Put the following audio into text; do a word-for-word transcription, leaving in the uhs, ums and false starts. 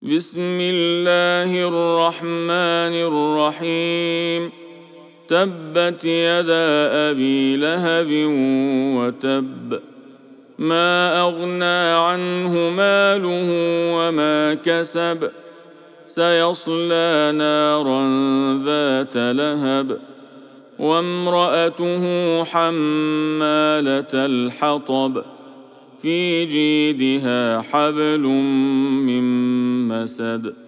بسم الله الرحمن الرحيم. تبت يدا أبي لهب وتب، ما أغنى عنه ماله وما كسب، سيصلى نارا ذات لهب، وامرأته حمالة الحطب، في جيدها حبل من مسد.